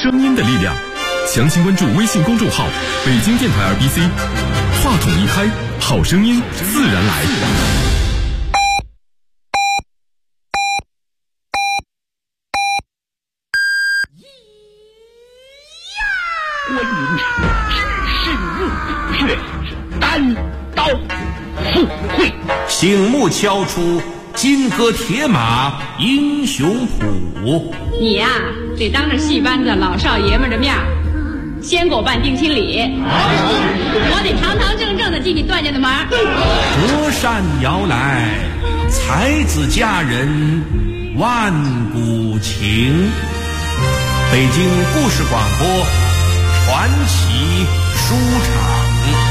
声音的力量。详情关注微信公众号北京电台2BC， 话筒一开，好声音自然来。 关云长只身入虎穴，单刀赴会， 醒目敲出金戈铁马英雄谱。 你呀，得当着戏班子老少爷们的面先给我办定亲礼，我得堂堂正正的进你段家的门。 隔山遥来，才子佳人万古情。北京故事广播传奇书场。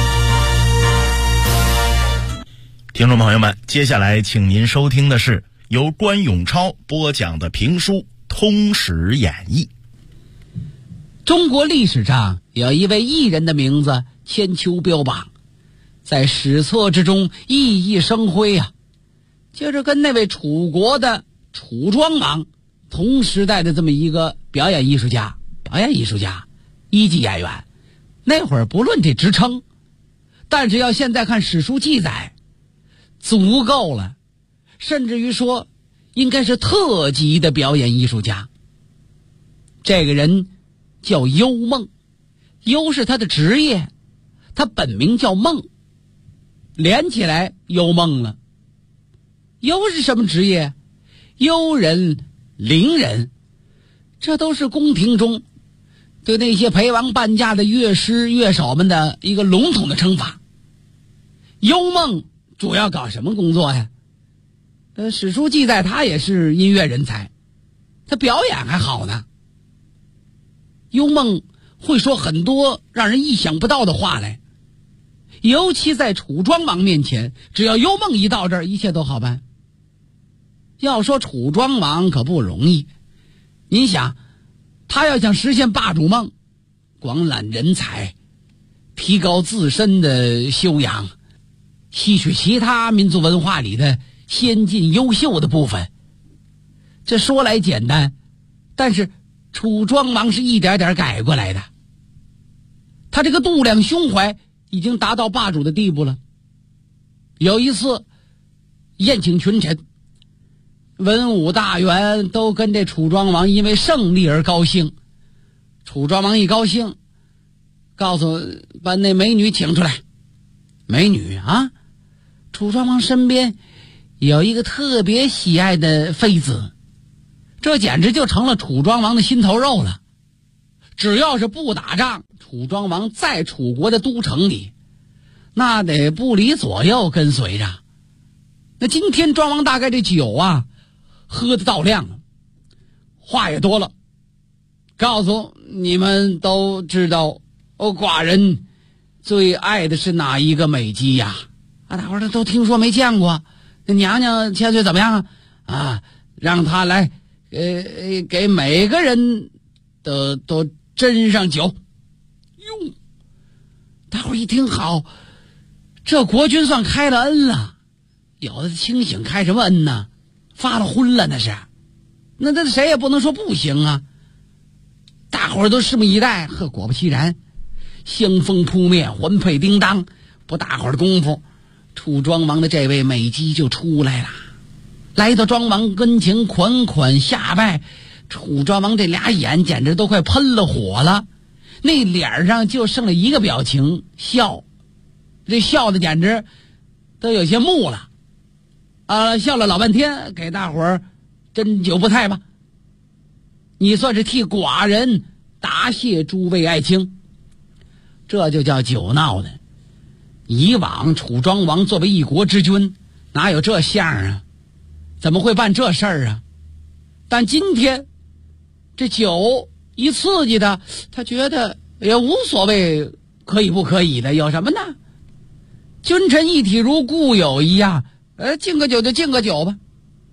听众朋友们，接下来请您收听的是由关永超播讲的评书《通史演义》。 中国历史上有一位艺人的名字千秋标榜，在史册之中熠熠生辉啊，就是跟那位楚国的楚庄王同时代的这么一个表演艺术家，一级演员。那会儿不论这职称，但是要现在看史书记载，足够了，甚至于说应该是特级的表演艺术家。这个人叫幽梦，幽是他的职业，他本名叫梦，连起来幽梦了。幽是什么职业？幽人、伶人，这都是宫廷中对那些陪王伴驾的乐师乐手们的一个笼统的称法。幽梦主要搞什么工作呀？史书记载他也是音乐人才，他表演还好呢。幽梦会说很多让人意想不到的话来，尤其在楚庄王面前，只要幽梦一到这儿，一切都好办。要说楚庄王可不容易，您想，他要想实现霸主梦，广揽人才，提高自身的修养，吸取其他民族文化里的先进优秀的部分，这说来简单，但是楚庄王是一点点改过来的。他这个度量胸怀已经达到霸主的地步了。有一次宴请群臣，文武大员都跟这楚庄王因为胜利而高兴。楚庄王一高兴，告诉把那美女请出来。美女啊，楚庄王身边有一个特别喜爱的妃子，这简直就成了楚庄王的心头肉了。只要是不打仗，楚庄王在楚国的都城里，那得不离左右跟随着。那今天庄王大概这酒啊喝得到量了，话也多了，告诉你们都知道，寡人最爱的是哪一个美姬呀？大伙儿都听说没见过。那娘娘千岁怎么样啊？让她来给每个人都斟上酒。哟，大伙儿一听好，这国君算开了恩了。有的清醒开什么恩呢？发了昏了那是。那谁也不能说不行啊。大伙儿都拭目以待。呵，果不其然，香风扑面，环佩叮当，不大会儿的功夫，楚庄王的这位美姬就出来了，来到庄王跟前款款下拜。楚庄王这俩眼简直都快喷了火了，那脸上就剩了一个表情，笑。这笑的简直都有些木了笑了老半天，给大伙儿斟酒不菜吧，你算是替寡人答谢诸位爱卿。这就叫酒闹的。以往楚庄王作为一国之君，哪有这相啊？怎么会办这事儿啊？但今天这酒一刺激他觉得也无所谓可以不可以的，有什么呢？君臣一体如故友一样，敬个酒就敬个酒吧。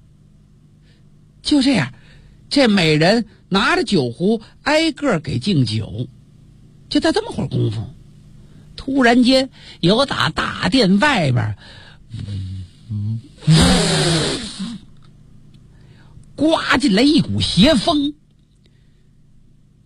就这样，这美人拿着酒壶挨个给敬酒。就在这么会儿功夫，突然间有打大殿外边刮进来一股邪风。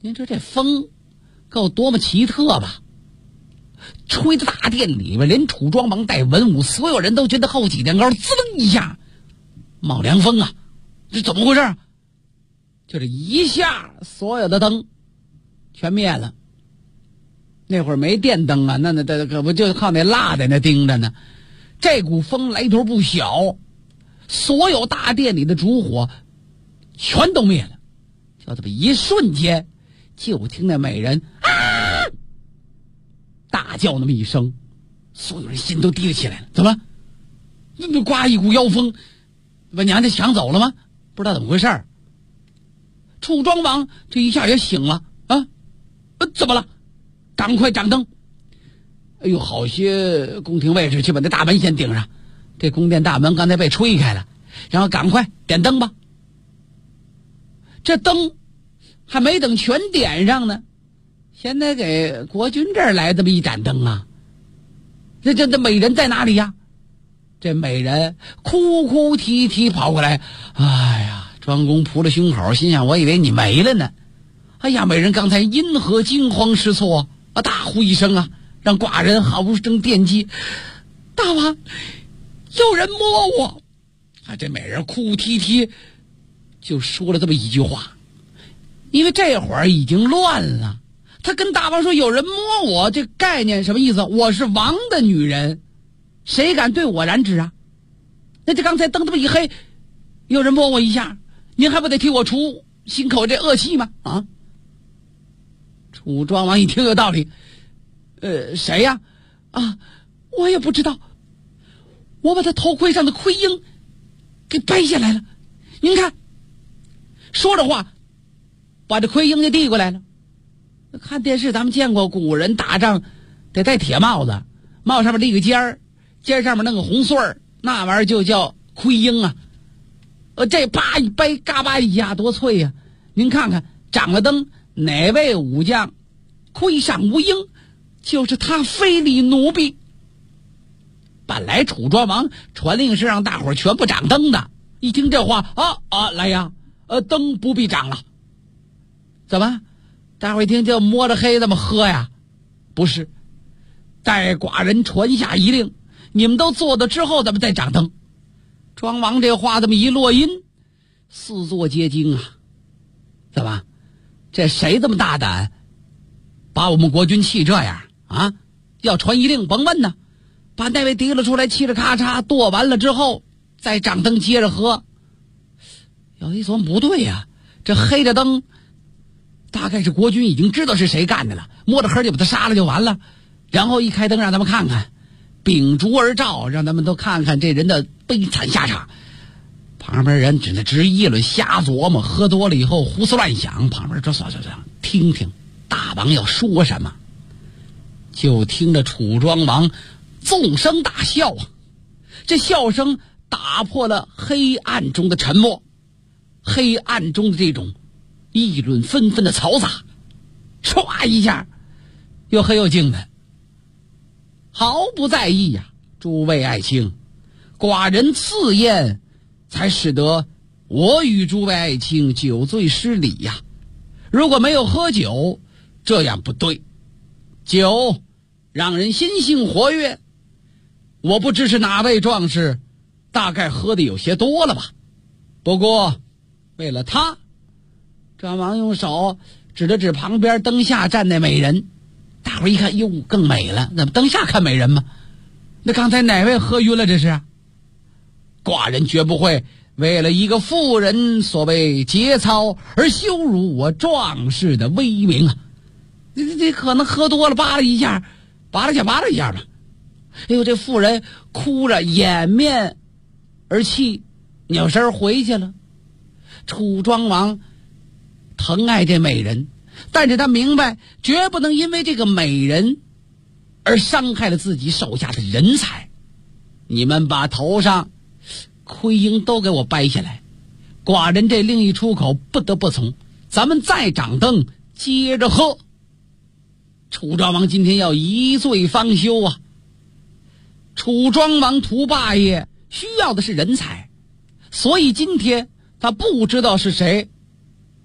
您说这风够多么奇特吧？吹的大殿里边，连楚庄王带文武所有人都觉得后脊梁高滋楞一下冒凉风啊！这怎么回事啊？就这一下，所有的灯全灭了。那会儿没电灯啊，那可不就靠那蜡在那盯着呢。这股风来头不小，所有大殿里的烛火全都灭了。就这么一瞬间，就听那美人啊大叫那么一声，所有人心都提了起来了。怎么？那刮一股妖风，把娘家抢走了吗？不知道怎么回事儿。楚庄王这一下也醒了啊！怎么了？赶快掌灯！哎呦，好些宫廷卫士去把那大门先顶上，这宫殿大门刚才被吹开了，然后赶快点灯吧。这灯还没等全点上呢，现在给国君这儿来这么一盏灯啊！这美人在哪里呀？这美人哭哭啼啼跑过来，哎呀，庄公扑了胸口，心想我以为你没了呢。哎呀，美人刚才因何惊慌失措啊？大呼一声啊，让寡人好不生惦记。大王，有人摸我啊！这美人哭啼啼就说了这么一句话，因为这会儿已经乱了。他跟大王说有人摸我，这概念什么意思？我是王的女人，谁敢对我染指啊？那这刚才灯这么一黑，有人摸我一下，您还不得替我除心口这恶气吗？啊！楚庄王一听有道理，谁呀？啊，我也不知道。我把他头盔上的盔缨给掰下来了，您看。说着话，把这盔缨就递过来了。看电视咱们见过古人打仗得戴铁帽子，帽上面立个尖儿，尖上面弄个红穗儿，那玩意儿就叫盔缨啊。这叭一掰，嘎巴一下多脆呀！您看看，掌了灯，哪位武将盔上无缨，就是他非礼奴婢。本来楚庄王传令是让大伙儿全部掌灯的，一听这话来呀，灯不必掌了。怎么？大伙儿一听就摸着黑这么喝呀？不是，待寡人传下一令，你们都做到之后，咱们再掌灯。庄王这话这么一落音，四座皆惊啊！怎么？这谁这么大胆，把我们国君气这样啊？要传一令，甭问呢，把那位提了出来，嘁哩咔嚓剁完了之后，再掌灯接着喝。有一琢磨不对呀，这黑着灯，大概是国君已经知道是谁干的了，摸着黑就把他杀了就完了，然后一开灯让咱们看看，秉烛而照，让咱们都看看这人的悲惨下场。旁边人只能直议论，瞎琢磨，喝多了以后胡思乱想。旁边说算，听听大王要说什么。就听着楚庄王纵声大笑啊，这笑声打破了黑暗中的沉默，黑暗中的这种议论纷纷的嘈杂，唰一下又黑又静的，毫不在意呀。诸位爱卿，寡人赐宴，才使得我与诸位爱卿酒醉失礼呀。如果没有喝酒，这样不对。酒让人心性活跃，我不知是哪位壮士，大概喝的有些多了吧。不过为了他，庄王用手指了指旁边灯下站那美人，大伙一看，哟，更美了。怎么灯下看美人吗？那刚才哪位喝晕了？这是寡人绝不会为了一个妇人所谓节操而羞辱我壮士的威名啊！这可能喝多了，扒拉一下吧。哎呦，这妇人哭着掩面而泣，扭身回去了。楚庄王疼爱这美人，但是他明白绝不能因为这个美人而伤害了自己手下的人才。你们把头上盔缨都给我掰下来，寡人这令一出口，不得不从。咱们再掌灯，接着喝。楚庄王今天要一醉方休啊！楚庄王图霸业需要的是人才，所以今天他不知道是谁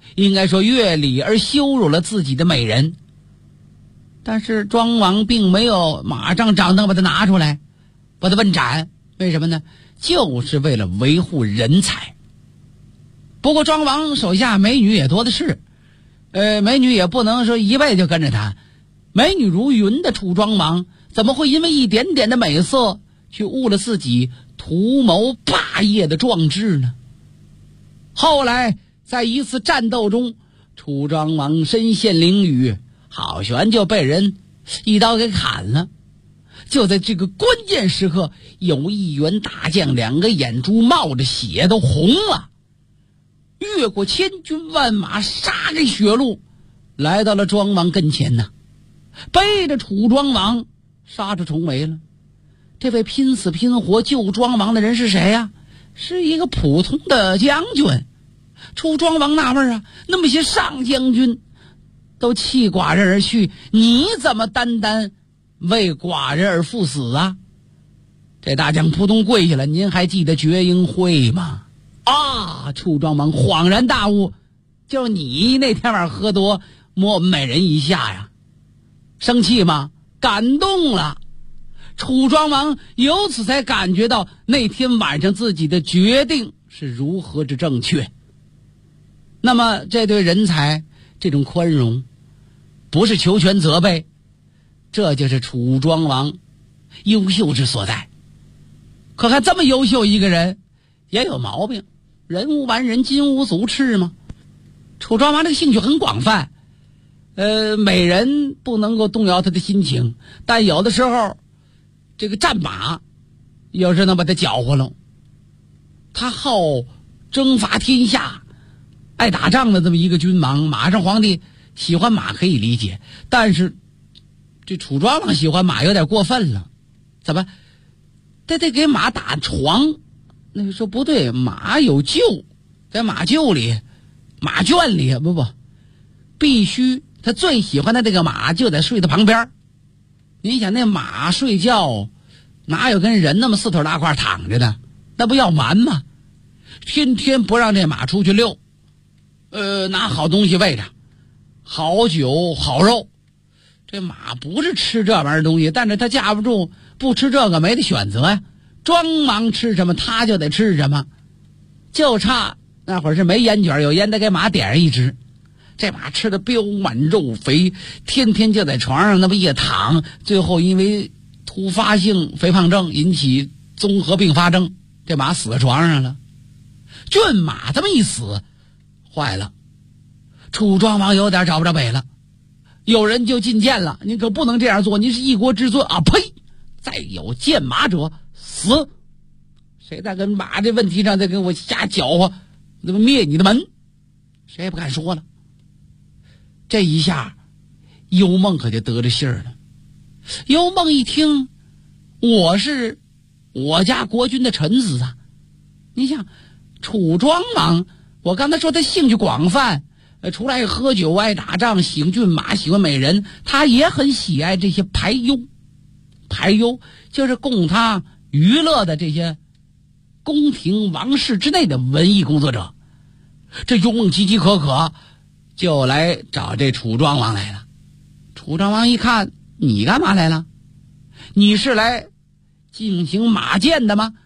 应该说越礼而羞辱了自己的美人。但是庄王并没有马上掌灯把他拿出来，把他问斩。为什么呢？就是为了维护人才。不过庄王手下美女也多的是，美女也不能说一辈子就跟着他。美女如云的楚庄王怎么会因为一点点的美色去误了自己图谋霸业的壮志呢？后来在一次战斗中，楚庄王身陷囹圄，好悬就被人一刀给砍了。就在这个关键时刻，有一员大将两个眼珠冒着血都红了，越过千军万马，杀开血路，来到了庄王跟前呢，背着楚庄王杀出重围了。这位拼死拼活救庄王的人是谁呀？是一个普通的将军。楚庄王纳闷啊，那么些上将军都弃寡人而去，你怎么单单为寡人而赴死啊？这大将扑通跪下了，您还记得绝缨会吗？啊！楚庄王恍然大悟，就你那天晚上喝多摸我们美人一下呀，生气吗？感动了。楚庄王由此才感觉到那天晚上自己的决定是如何之正确。那么这对人才这种宽容不是求全责备，这就是楚庄王优秀之所在。可看这么优秀一个人也有毛病，人无完人，金无足赤嘛。楚庄王这个兴趣很广泛，美人不能够动摇他的心情，但有的时候这个战马有时能把他搅和了。他好征伐天下，爱打仗的这么一个君王，马上皇帝喜欢马可以理解，但是这楚庄王喜欢马有点过分了。怎么他得给马打床？那个说不对，马有厩，在马厩里马圈里不必须他最喜欢的这个马就得睡在旁边。你想那马睡觉哪有跟人那么四腿大块躺着的，那不要完吗？天天不让这马出去溜，拿好东西喂着，好酒好肉。这马不是吃这玩意儿东西，但是他架不住不吃这个没得选择呀。庄王吃什么他就得吃什么，就差那会儿是没烟卷，有烟得给马点上一支。这马吃的膘满肉肥，天天就在床上那么一躺，最后因为突发性肥胖症引起综合并发症，这马死在床上了。骏马这么一死，坏了，楚庄王有点找不着北了。有人就进谏了，你可不能这样做，你是一国之尊啊！呸！再有见马者死！谁再跟马这问题上再跟我瞎搅和，怎么灭你的门？谁也不敢说了。这一下幽梦可就得着信儿了。幽梦一听，我是我家国君的臣子啊！你想楚庄王，我刚才说他兴趣广泛，除了爱喝酒爱打仗喜欢骏马喜欢美人，他也很喜爱这些排忧。排忧就是供他娱乐的这些宫廷王室之内的文艺工作者。这幽梦饥饥渴渴就来找这楚庄王来了。楚庄王一看，你干嘛来了？你是来进行马箭的吗？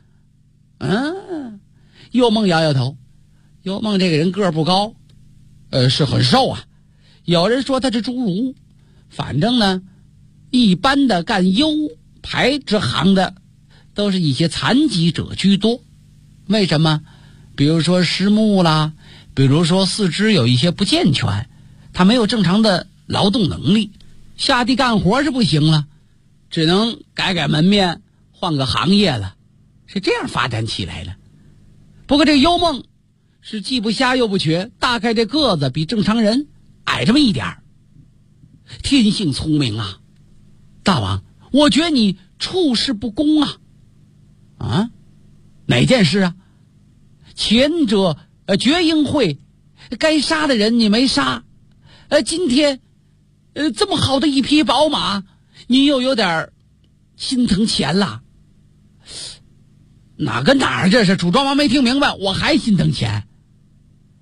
幽梦摇摇头。幽梦这个人个儿不高，是很瘦啊。有人说他是侏儒，反正呢一般的干优排之行的都是一些残疾者居多。为什么？比如说失目啦，比如说四肢有一些不健全，他没有正常的劳动能力，下地干活是不行了，只能改改门面，换个行业了，是这样发展起来的。不过这幽梦是既不瞎又不瘸，大概这个子比正常人矮这么一点儿，天性聪明啊。大王，我觉得你处事不公啊。啊？哪件事啊？前者绝缨会该杀的人你没杀，今天这么好的一匹宝马你又有点心疼钱了。哪跟哪儿？这是楚庄王没听明白，我还心疼钱。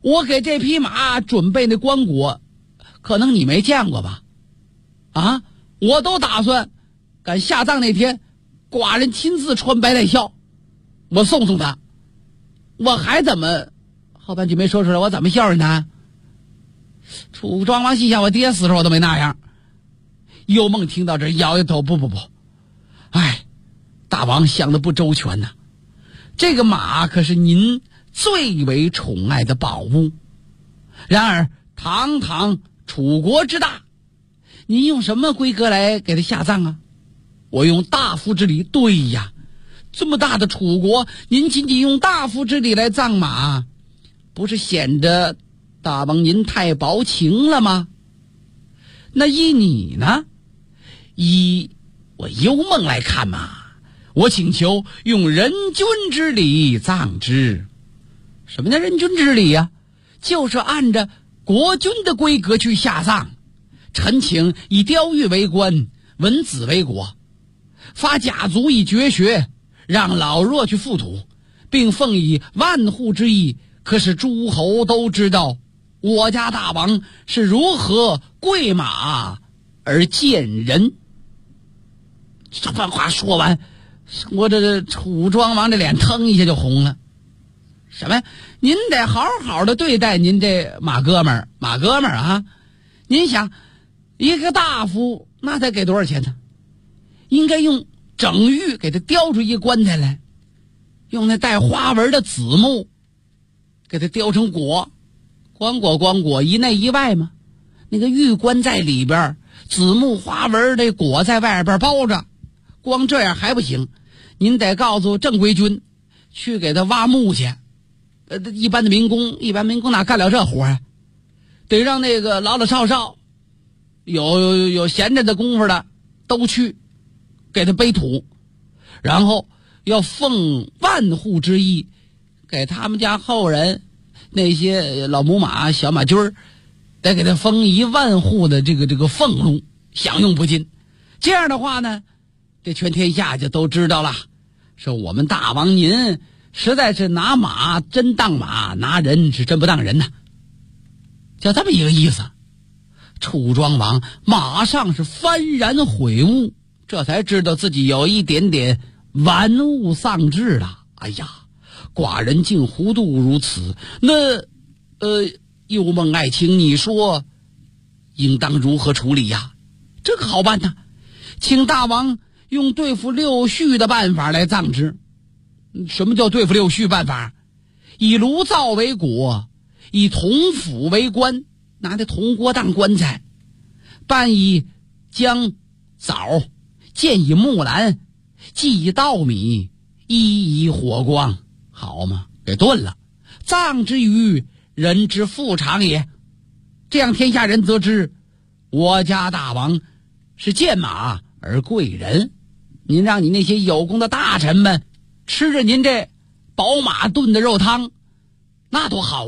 我给这匹马准备那棺椁，可能你没见过吧？啊，我都打算赶下葬那天，寡人亲自穿白带孝，我送送他。我还怎么后半句没说出来，我怎么孝顺他？楚庄王心想，我爹死的时候我都没那样。幽梦听到这摇摇头，不，哎，大王想的不周全呐。这个马可是您最为宠爱的宝物，然而堂堂楚国之大，您用什么规格来给他下葬啊？我用大夫之礼。对呀，这么大的楚国，您仅仅用大夫之礼来葬马，不是显得大王您太薄情了吗？那依你呢？依我幽梦来看嘛，我请求用人君之礼葬之。什么叫人君之礼呀？就是按着国君的规格去下葬。臣请以雕玉为官，文子为国，发甲族以绝学，让老弱去覆土，并奉以万户之意，可使诸侯都知道我家大王是如何跪马而见人。这番话说完，我这楚庄王这脸腾一下就红了。什么？您得好好的对待您这马哥们儿啊！您想，一个大夫那得给多少钱呢？应该用整玉给他雕出一个棺材来，用那带花纹的子木给他雕成椁，棺椁一内一外嘛。那个玉棺在里边，子木花纹的椁在外边包着。光这样还不行，您得告诉正规军去给他挖木去。一般民工哪干了这活啊？得让那个老少有闲着的功夫的都去给他背土，然后要奉万户之意，给他们家后人那些老母马小马驹儿，得给他封1万户的这个俸禄，享用不尽。这样的话呢，这全天下就都知道了，说我们大王您实在是拿马真当马，拿人是真不当人呐，就这么一个意思。楚庄王马上是幡然悔悟，这才知道自己有一点点玩物丧志了。哎呀，寡人竟糊涂如此，那幽梦爱卿，你说应当如何处理呀？这个好办呐，请大王用对付六畜的办法来葬之。什么叫对付六畜办法？以炉灶为椁，以铜釜为棺，拿这铜锅当棺材，拌以姜枣，建以木兰，祭以稻米，衣以火光，好嘛，给炖了，葬之于人之父长也。这样天下人则知我家大王是见马而贵人。您让你那些有功的大臣们吃着您这宝马炖的肉汤，那多好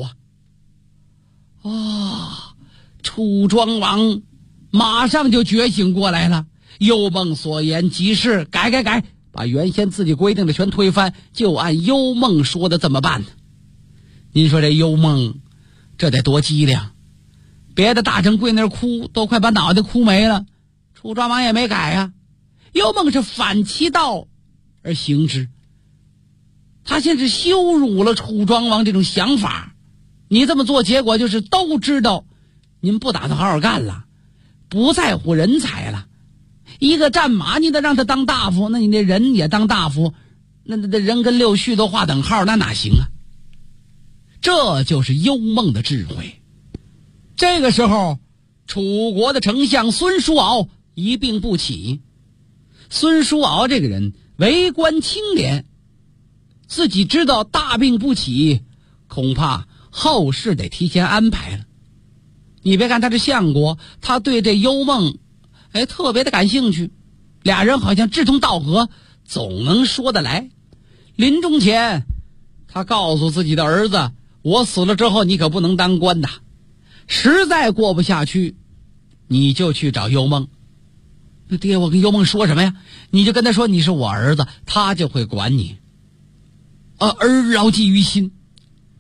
啊！楚庄王马上就觉醒过来了，幽梦所言极是，改，把原先自己规定的全推翻，就按幽梦说的这么办呢。您说这幽梦这得多机灵，别的大臣跪那儿哭，都快把脑袋哭没了，楚庄王也没改啊。幽梦是反其道而行之，他现在羞辱了楚庄王这种想法。你这么做，结果就是都知道您不打算好好干了，不在乎人才了。一个战马你得让他当大夫，那你那人也当大夫，那人跟六畜都划等号，那哪行啊？这就是幽梦的智慧。这个时候，楚国的丞相孙叔敖一病不起。孙叔敖这个人为官清廉，自己知道大病不起，恐怕后事得提前安排了。你别看他是相国，他对这幽梦特别的感兴趣，俩人好像志同道合，总能说得来。临终前他告诉自己的儿子，我死了之后你可不能当官的，实在过不下去你就去找幽梦。那爹，我跟幽梦说什么呀？你就跟他说你是我儿子，他就会管你。儿牢记于心。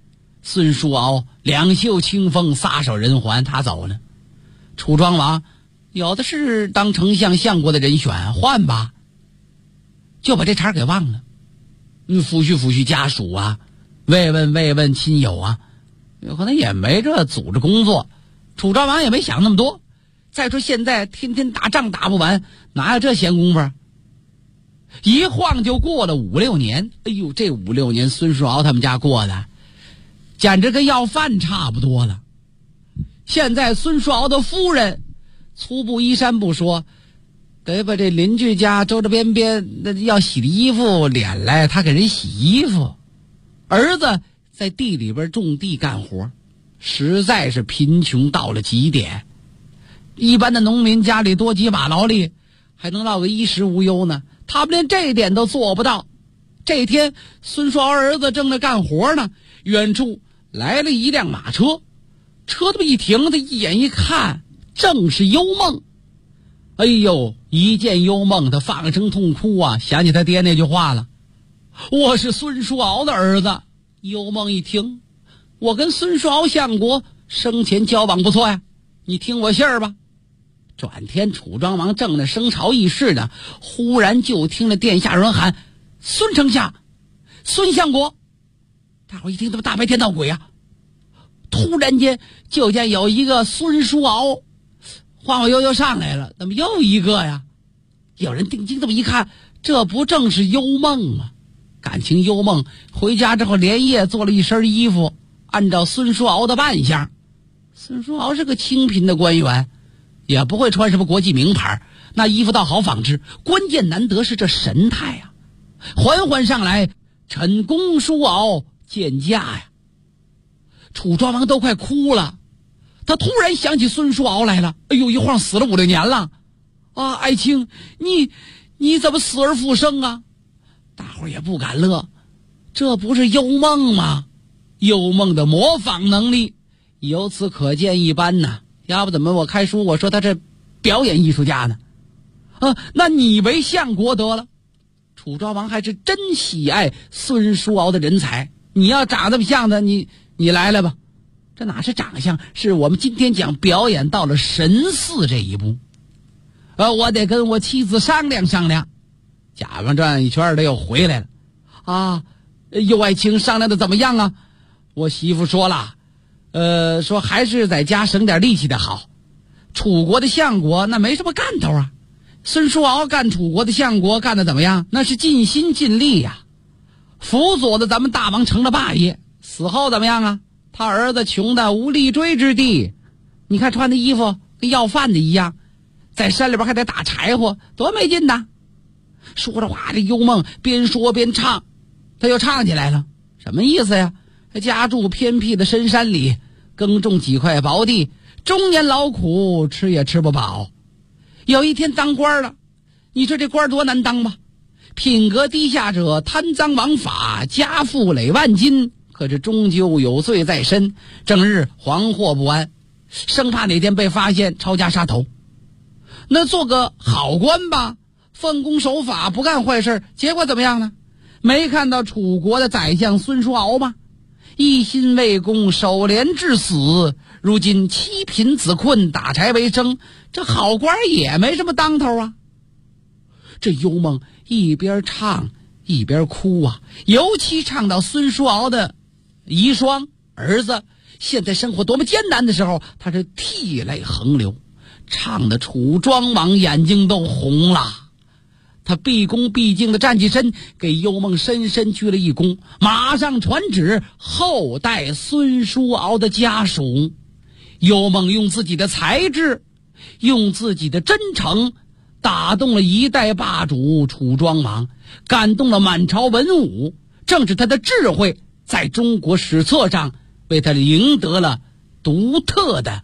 孙叔敖两袖清风，撒手人寰，他走了。楚庄王有的是当丞相相国的人选，换吧，就把这茬给忘了。抚恤家属啊，慰问亲友啊，有可能也没这组织工作。楚庄王也没想那么多。再说现在天天打仗打不完，哪有这闲工夫？一晃就过了5-6年。哎呦，这5-6年孙叔敖他们家过的简直跟要饭差不多了。现在孙叔敖的夫人粗布衣衫不说，给把这邻居家周周边边要洗的衣服敛来，他给人洗衣服。儿子在地里边种地干活，实在是贫穷到了极点。一般的农民家里多几把劳力还能落个衣食无忧呢，他们连这一点都做不到。这天孙叔敖儿子正在干活呢，远处来了一辆马车，车这么一停，他一眼一看，正是幽梦。哎呦，一见幽梦他放声痛哭啊，想起他爹那句话了，我是孙叔敖的儿子。幽梦一听，我跟孙叔敖相国生前交往不错呀，你听我信儿吧。转天楚庄王正在升朝议事呢，忽然就听了殿下人喊，孙丞相，孙相国。大伙一听，怎么大白天闹鬼啊？突然间就见有一个孙叔敖晃晃悠悠上来了，怎么又一个呀？有人定睛这么一看，这不正是幽梦吗？感情幽梦回家之后连夜做了一身衣服，按照孙叔敖的扮相。孙叔敖是个清贫的官员，也不会穿什么国际名牌，那衣服倒好纺织，关键难得是这神态呀。缓缓上来，臣公叔敖见驾呀。楚庄王都快哭了，他突然想起孙叔敖来了。哎呦，一晃死了5-6年了啊！爱卿，你怎么死而复生啊？大伙也不敢乐，这不是幽梦吗？幽梦的模仿能力由此可见一斑呐。要不怎么我开书我说他这表演艺术家呢？那你为相国得了。楚庄王还是真喜爱孙叔敖的人才，你要长这么像的，你来了吧。这哪是长相，是我们今天讲表演到了神似这一步。我得跟我妻子商量商量。贾方转一圈他又回来了啊，有爱卿商量的怎么样啊？我媳妇说了，说还是在家省点力气的好。楚国的相国那没什么干头啊，孙叔敖干楚国的相国干的怎么样？那是尽心尽力呀，辅佐的咱们大王成了霸业。死后怎么样啊？他儿子穷的无立锥之地，你看穿的衣服跟要饭的一样，在山里边还得打柴火，多没劲呐。说着话，这幽梦边说边唱，他又唱起来了。什么意思呀？家住偏僻的深山里，耕种几块薄地，终年劳苦，吃也吃不饱。有一天当官了，你说这官多难当吧？品格低下者贪赃枉法，家富累万金，可是终究有罪在身，整日惶惑不安，生怕哪天被发现抄家杀头。那做个好官吧，奉公守法，不干坏事，结果怎么样呢？没看到楚国的宰相孙叔敖吗？一心为公，守廉至死，如今妻贫子困，打柴为生，这好官也没什么当头啊。这幽梦一边唱一边哭啊，尤其唱到孙叔敖的遗孀儿子现在生活多么艰难的时候，他是涕泪横流，唱的楚庄王眼睛都红了。他毕恭毕敬地站起身，给幽梦深深鞠了一躬，马上传旨后代孙叔敖的家属。幽梦用自己的才智，用自己的真诚，打动了一代霸主楚庄王，感动了满朝文武。正是他的智慧，在中国史册上为他赢得了独特的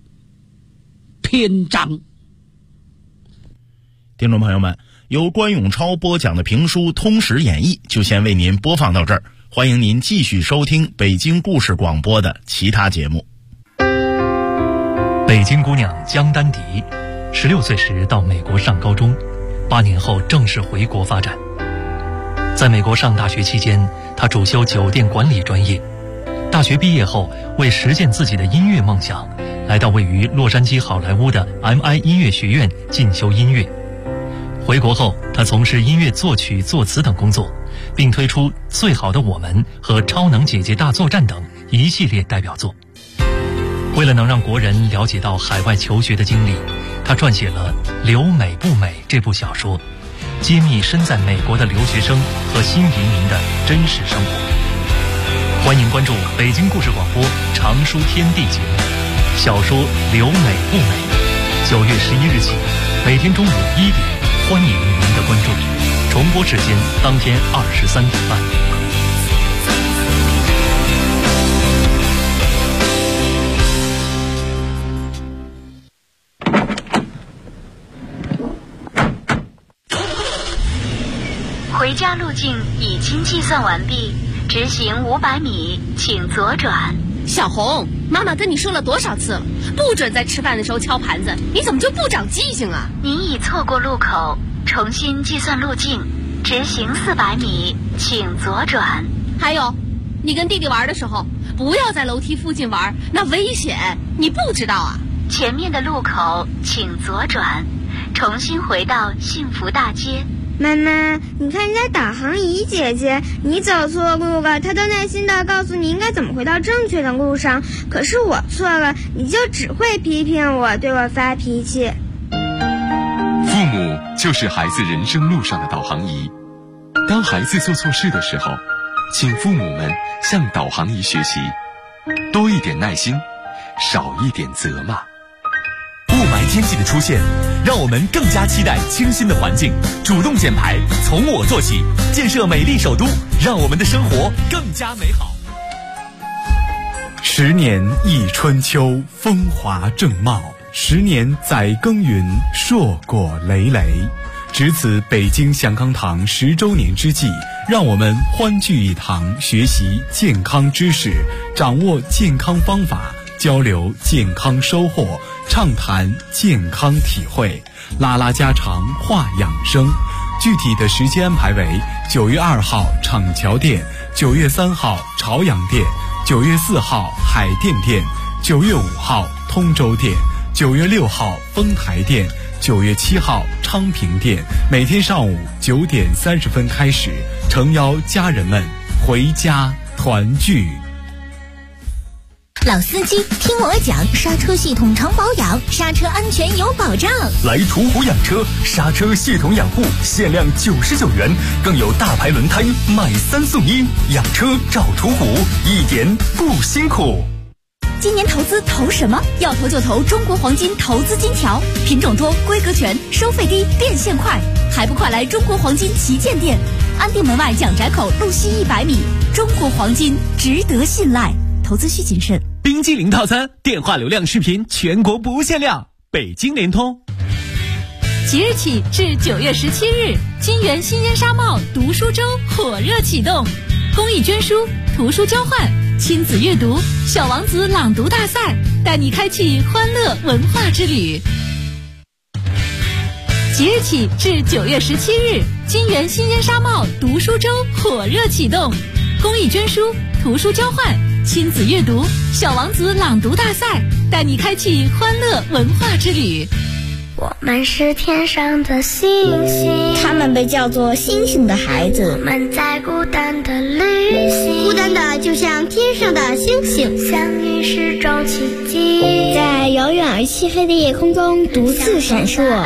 篇章。 听众朋友们，由关永超播讲的评书《通史演义》就先为您播放到这儿，欢迎您继续收听北京故事广播的其他节目。 北京姑娘江丹迪16岁时到美国上高中，8年后正式回国发展。在美国上大学期间，她主修酒店管理专业， 大学毕业后，为实现自己的音乐梦想，来到位于洛杉矶好莱坞的 MI 音乐学院进修音乐。回国后，他从事音乐作曲、作词等工作，并推出《最好的我们》和《超能姐姐大作战》等一系列代表作。为了能让国人了解到海外求学的经历，他撰写了《留美不美》这部小说，揭秘身在美国的留学生和新移民的真实生活。欢迎关注北京故事广播常书天地节目，小说《留美不美》，9月11日起，每天中午1点，欢迎您的关注。重播时间当天23点半。 回家路径已经计算完毕，直行500米，请左转。 小红，妈妈跟你说了多少次了，不准在吃饭的时候敲盘子，你怎么就不长记性啊？ 您已错过路口，重新计算路径，直行400米，请左转。 还有，你跟弟弟玩的时候，不要在楼梯附近玩，那危险，你不知道啊？ 前面的路口请左转，重新回到幸福大街。 妈妈，你看人家导航仪姐姐，你走错路了，她都耐心地告诉你应该怎么回到正确的路上。可是我错了，你就只会批评我，对我发脾气。 父母就是孩子人生路上的导航仪。当孩子做错事的时候，请父母们向导航仪学习，多一点耐心，少一点责骂。 雾霾天气的出现，让我们更加期待清新的环境。主动减排，从我做起，建设美丽首都，让我们的生活更加美好。 10年一春秋，风华正茂；10年载耕耘，硕果累累。值此北京祥康堂10周年之际，让我们欢聚一堂，学习健康知识，掌握健康方法，交流健康收获，畅谈健康体会，拉拉家常话养生。具体的时间安排为9月2号厂桥店，9月3号朝阳店，9月4号海淀店，9月5号通州店，9月6号丰台店，9月7号昌平店。每天上午9点30分开始，诚邀家人们回家团聚。 老司机听我讲，刹车系统常保养，刹车安全有保障。 来途虎养车，刹车系统养护限量99元，更有大牌轮胎买3送1，养车找途虎，一点不辛苦。 今年投资投什么？要投就投中国黄金投资金条，品种多，规格全，收费低，变现快，还不快来中国黄金旗舰店，安定门外蒋宅口路西100米。中国黄金值得信赖，投资需谨慎。 冰激凌套餐，电话流量视频全国不限量，北京联通。 即日起至9月17日，金源新烟纱帽读书周火热启动，公益捐书、图书交换、亲子阅读、小王子朗读大赛，带你开启欢乐文化之旅。即日起至9月17日，金源新烟纱帽读书周火热启动，公益捐书、图书交换、亲子阅读、小王子朗读大赛，带你开启欢乐文化之旅。 我们是天上的星星，他们被叫做星星的孩子。我们在孤单的旅行，孤单的就像天上的星星，相遇是种奇迹，在遥远而漆黑的夜空中独自闪烁。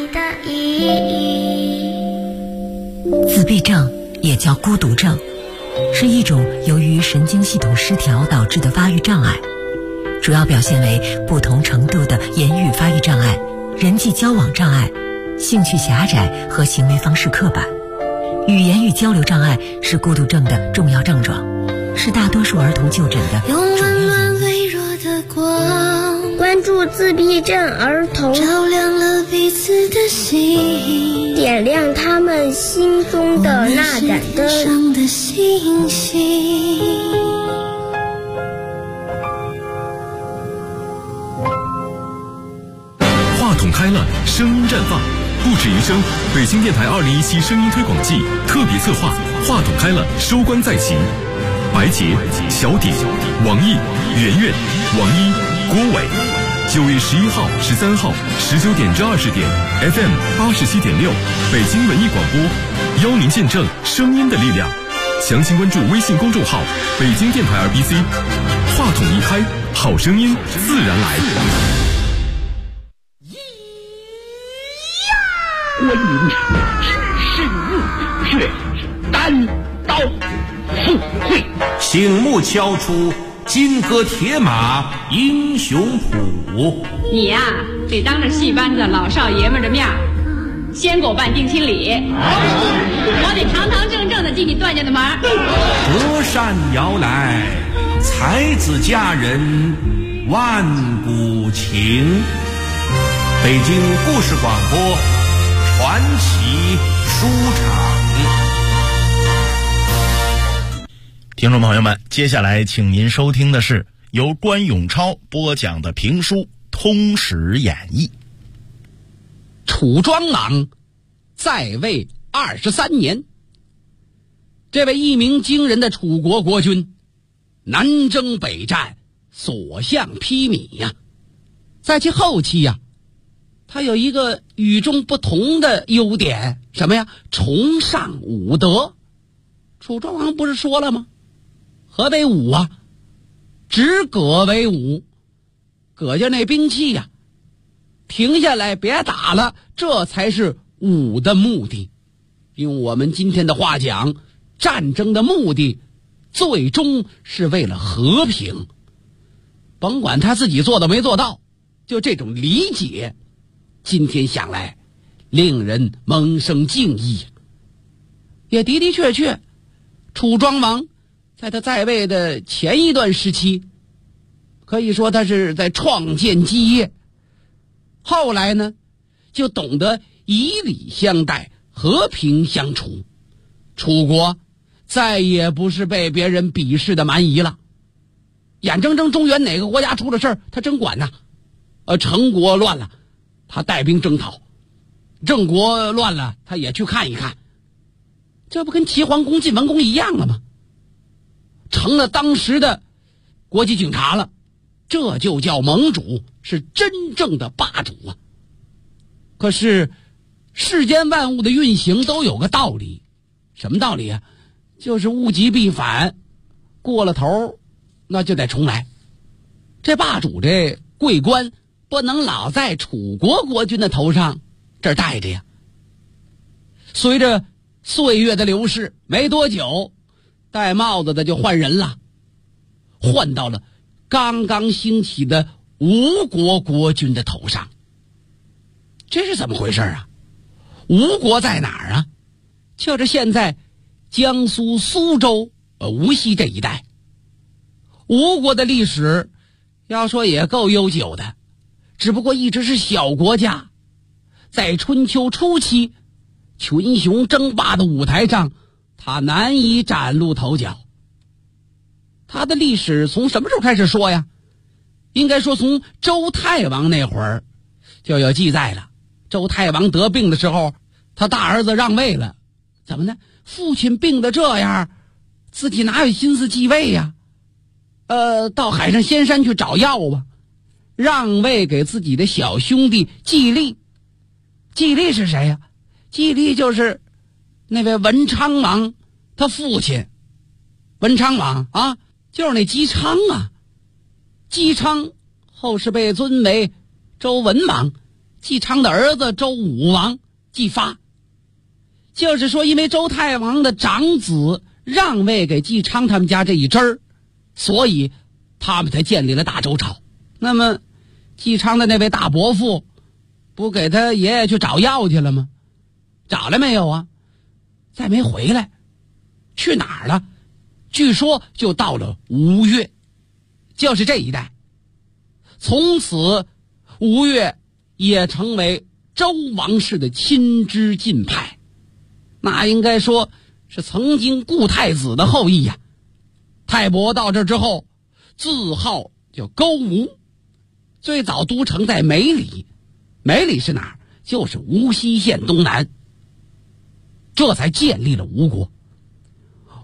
自闭症也叫孤独症，是一种由于神经系统失调导致的发育障碍，主要表现为不同程度的言语发育障碍、人际交往障碍、兴趣狭窄和行为方式刻板。语言与交流障碍是孤独症的重要症状，是大多数儿童就诊的主要原因。 微弱的光，关注自闭症儿童，照亮了彼此的心，点亮他们心中的那盏灯。的星星。 话筒开了，声音绽放，不止于声。北京电台2017声音推广季特别策划，话筒开了，收官在即。 白洁、小鼎、王毅、圆圆、王一、郭伟。9月11号、13号19点至20点 FM 87.6北京文艺广播，邀您见证声音的力量。详情关注微信公众号北京电台 RBC， 话筒一开，好声音自然来。 关云长只是入血，单刀赴会， 醒目敲出金戈铁马英雄谱。 你呀，得当着戏班子老少爷们的面先给我办定亲礼，我得堂堂正正的进你段家的门。 隔山遥来，才子佳人万古情。北京故事广播传奇书场。 听众朋友们，接下来请您收听的是由关永超播讲的评书《通史演义》。 楚庄王在位23年，这位一鸣惊人的楚国国君，南征北战，所向披靡呀。在其后期呀，他有一个与众不同的优点，什么呀？崇尚武德。楚庄王不是说了吗？何为武啊？执戈为武，戈家那兵器呀，停下来别打了，这才是武的目的。用我们今天的话讲，战争的目的最终是为了和平。甭管他自己做到没做到，就这种理解，今天想来令人萌生敬意。也的的确确，楚庄王在他在位的前一段时期，可以说他是在创建基业。后来呢，就懂得以礼相待，和平相处。楚国再也不是被别人鄙视的蛮夷了。眼睁睁中原哪个国家出了事儿，他真管呐。陈国乱了，他带兵征讨；郑国乱了，他也去看一看。这不跟齐桓公晋文公一样了吗？成了当时的国际警察了，这就叫盟主，是真正的霸主啊。可是世间万物的运行都有个道理，什么道理啊？就是物极必反，过了头那就得重来。这霸主这桂冠不能老在楚国国君的头上这儿戴着呀。随着岁月的流逝，没多久戴帽子的就换人了，换到了刚刚兴起的吴国国君的头上。这是怎么回事啊？吴国在哪儿啊？就是现在江苏苏州无锡这一带。吴国的历史要说也够悠久的，只不过一直是小国家，在春秋初期群雄争霸的舞台上，他难以崭露头角。他的历史从什么时候开始说呀？应该说从周太王那会儿就有记载了。周太王得病的时候，他大儿子让位了。怎么呢？父亲病得这样，自己哪有心思继位呀？到海上仙山去找药吧。让位给自己的小兄弟季历。季历是谁呀？季历就是那位文昌王他父亲。文昌王啊，就是那姬昌啊。姬昌后世被尊为周文王，姬昌的儿子周武王姬发。就是说因为周太王的长子让位给姬昌他们家这一支儿，所以他们才建立了大周朝。那么姬昌的那位大伯父不给他爷爷去找药去了吗？找了没有啊？再没回来。去哪儿了？据说就到了吴越，就是这一带。从此吴越也成为周王室的亲支近派，那应该说是曾经顾太子的后裔呀。太伯到这之后，自号叫勾吴，最早都城在梅里。梅里是哪儿？就是无锡县东南。这才建立了吴国。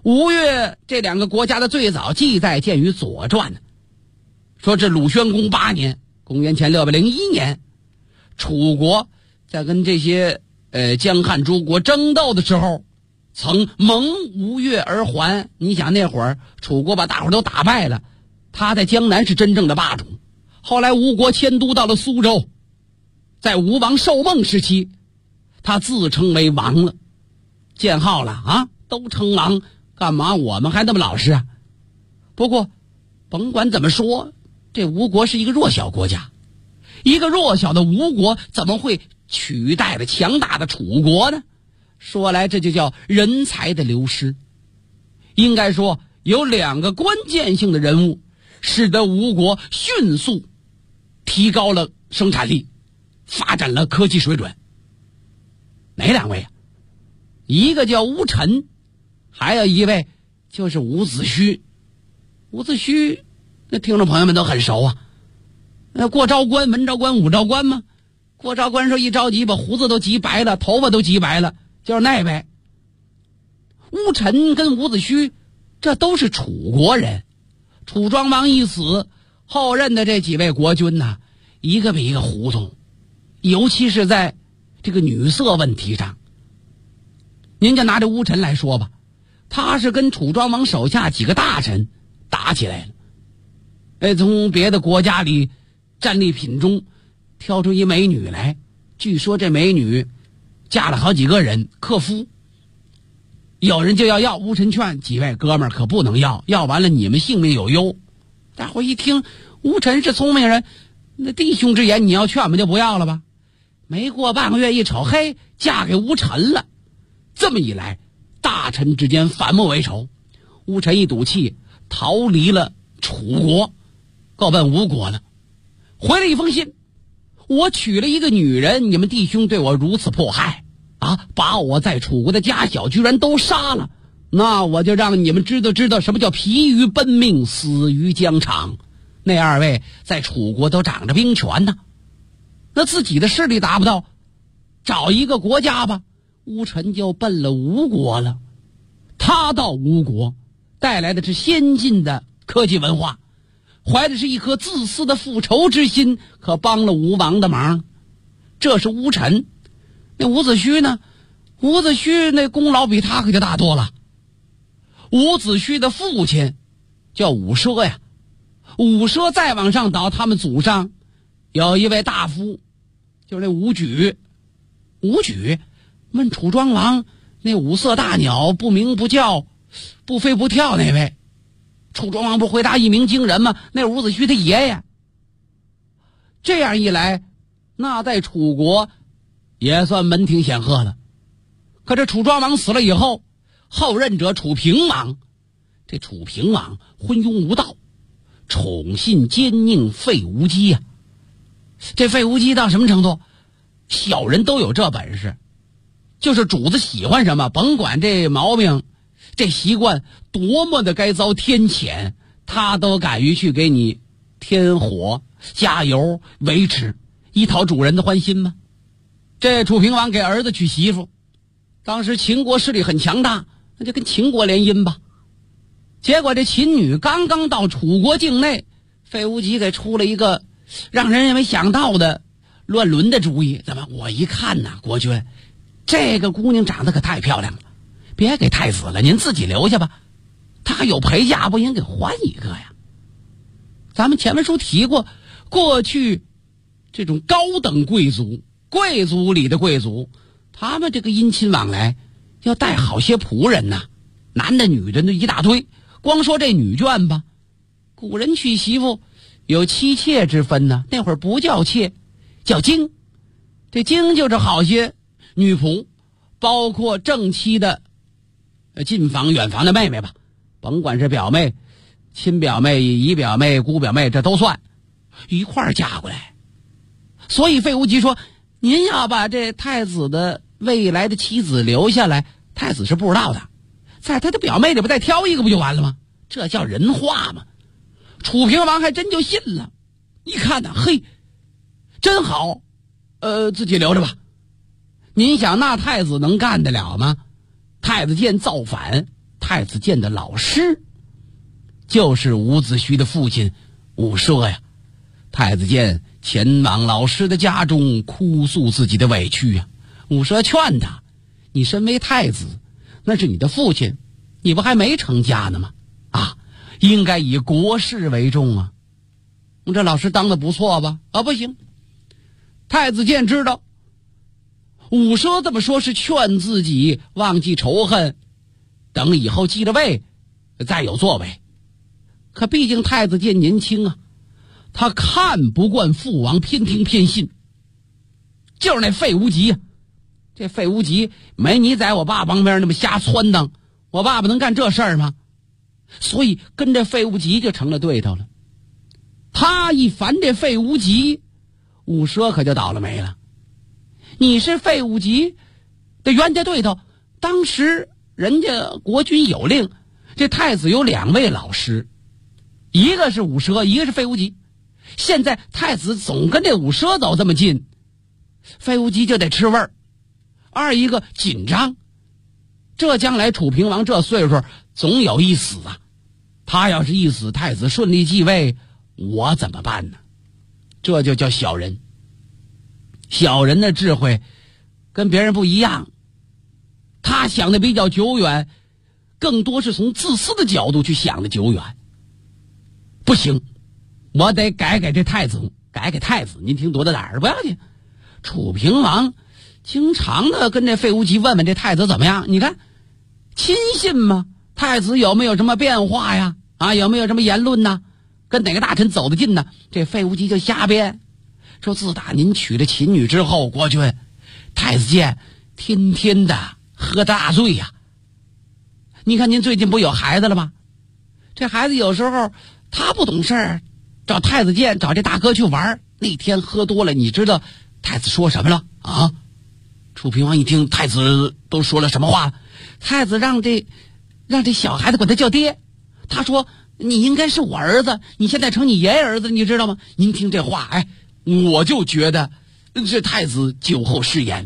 吴越这两个国家的最早记载见于《左传》，说这鲁宣公8年，公元前601年，楚国在跟这些江汉诸国争斗的时候，曾蒙吴越而还。你想那会儿楚国把大伙都打败了，他在江南是真正的霸主。后来吴国迁都到了苏州，在吴王寿梦时期，他自称为王了，建号了啊，都称王，干嘛我们还那么老实啊？不过甭管怎么说，这吴国是一个弱小国家，一个弱小的吴国怎么会取代了强大的楚国呢？说来这就叫人才的流失。应该说有2个关键性的人物使得吴国迅速提高了生产力，发展了科技水准。哪2位啊？一个叫吴臣，还有一位就是伍子胥。伍子胥那听众朋友们都很熟啊，过昭关、文昭关、武昭关嘛。过昭关时候一着急把胡子都急白了，头发都急白了，就是那位。乌臣跟伍子胥这都是楚国人。楚庄王一死，后任的这几位国君呢，一个比一个糊涂，尤其是在这个女色问题上。您就拿这乌臣来说吧，他是跟楚庄王手下几个大臣打起来了，从别的国家里战利品中挑出一美女来，据说这美女嫁了好几个人克夫，有人就要，乌臣劝几位哥们儿可不能要完了你们性命有忧。大伙一听乌臣是聪明人，那弟兄之言，你要劝我们就不要了吧。没过半个月一瞅，嘿，嫁给乌臣了。这么一来，大臣之间反目为仇，乌臣一赌气逃离了楚国，告奔吴国了。回了一封信，我娶了一个女人，你们弟兄对我如此迫害啊，把我在楚国的家小居然都杀了，那我就让你们知道什么叫疲于奔命，死于疆场。那2位在楚国都掌着兵权呢，那自己的势力达不到，找一个国家吧。乌臣就奔了吴国了。他到吴国带来的是先进的科技文化，怀的是一颗自私的复仇之心，可帮了吴王的忙。这是乌臣。那伍子胥呢？伍子胥那功劳比他可就大多了。伍子胥的父亲叫伍奢呀，伍奢再往上倒，他们祖上有一位大夫，就是那伍举。伍举问楚庄王，那五色大鸟不鸣不叫不飞不跳那位，楚庄王不回答一鸣惊人吗？那伍子胥他爷爷。这样一来，那在楚国也算门庭显赫了。可这楚庄王死了以后，后任者楚平王。这楚平王昏庸无道，宠信奸佞费无忌呀。这费无忌到什么程度？小人都有这本事，就是主子喜欢什么，甭管这毛病这习惯多么的该遭天谴，他都敢于去给你添火加油维持，以讨主人的欢心吗？这楚平王给儿子娶媳妇，当时秦国势力很强大，那就跟秦国联姻吧。结果这秦女刚刚到楚国境内，费无忌给出了一个让人认为想到的乱伦的主意。怎么？我一看呐，国君，这个姑娘长得可太漂亮了，别给太子了，您自己留下吧。她有陪嫁，不应给换一个呀。咱们前文书提过，过去这种高等贵族，贵族里的贵族，他们这个姻亲往来要带好些仆人呐，男的女的那一大堆。光说这女眷吧，古人娶媳妇有妻妾之分呢，那会儿不叫妾，叫京。这京就是好些女仆，包括正妻的近房远房的妹妹吧，甭管是表妹、亲表妹、姨表妹、姑表妹，这都算一块儿嫁过来。所以费无忌说，您要把这太子的未来的妻子留下来，太子是不知道的，在他的表妹里边再挑一个不就完了吗？这叫人话吗？楚平王还真就信了，一看呢，嘿，真好，自己留着吧。您想那太子能干得了吗？太子见造反， 太子建的老师就是伍子胥的父亲伍奢呀。太子建前往老师的家中哭诉自己的委屈呀。伍奢劝他，你身为太子，那是你的父亲，你不还没成家呢吗？应该以国事为重啊。这老师当得不错吧？不行。太子建知道伍奢这么说是劝自己忘记仇恨，等以后继了位再有作为。可毕竟太子建年轻啊，他看不惯父王偏听偏信。就是那费无极啊，这费无极没你在我爸旁边那么瞎撺掇，我爸爸能干这事儿吗？所以跟这费无极就成了对头了。他一烦这费无极，伍奢可就倒了霉了。你是费无极的冤家对头，当时人家国君有令，这太子有2位老师，一个是伍奢，一个是费无极。现在太子总跟这伍奢走这么近，费无极就得吃味儿。二一个紧张，这将来楚平王这岁数总有一死啊，他要是一死，太子顺利继位，我怎么办呢？这就叫小人。小人的智慧跟别人不一样，他想的比较久远，更多是从自私的角度去想的久远。不行，我得改这太子，改太子。您听多大胆儿不要紧。楚平王经常的跟这费无极问问这太子怎么样，你看亲信吗？太子有没有什么变化呀？有没有什么言论呢？跟哪个大臣走得近呢？这费无极就瞎编，说自打您娶了秦女之后，国君太子建天天的喝大醉呀。你看您最近不有孩子了吗？这孩子有时候他不懂事儿，找太子建找这大哥去玩，那天喝多了，你知道太子说什么了啊？楚平王一听太子都说了什么话，太子让这小孩子管他叫爹，他说你应该是我儿子，你现在成你爷爷儿子，你知道吗？您听这话，我就觉得这太子酒后失言。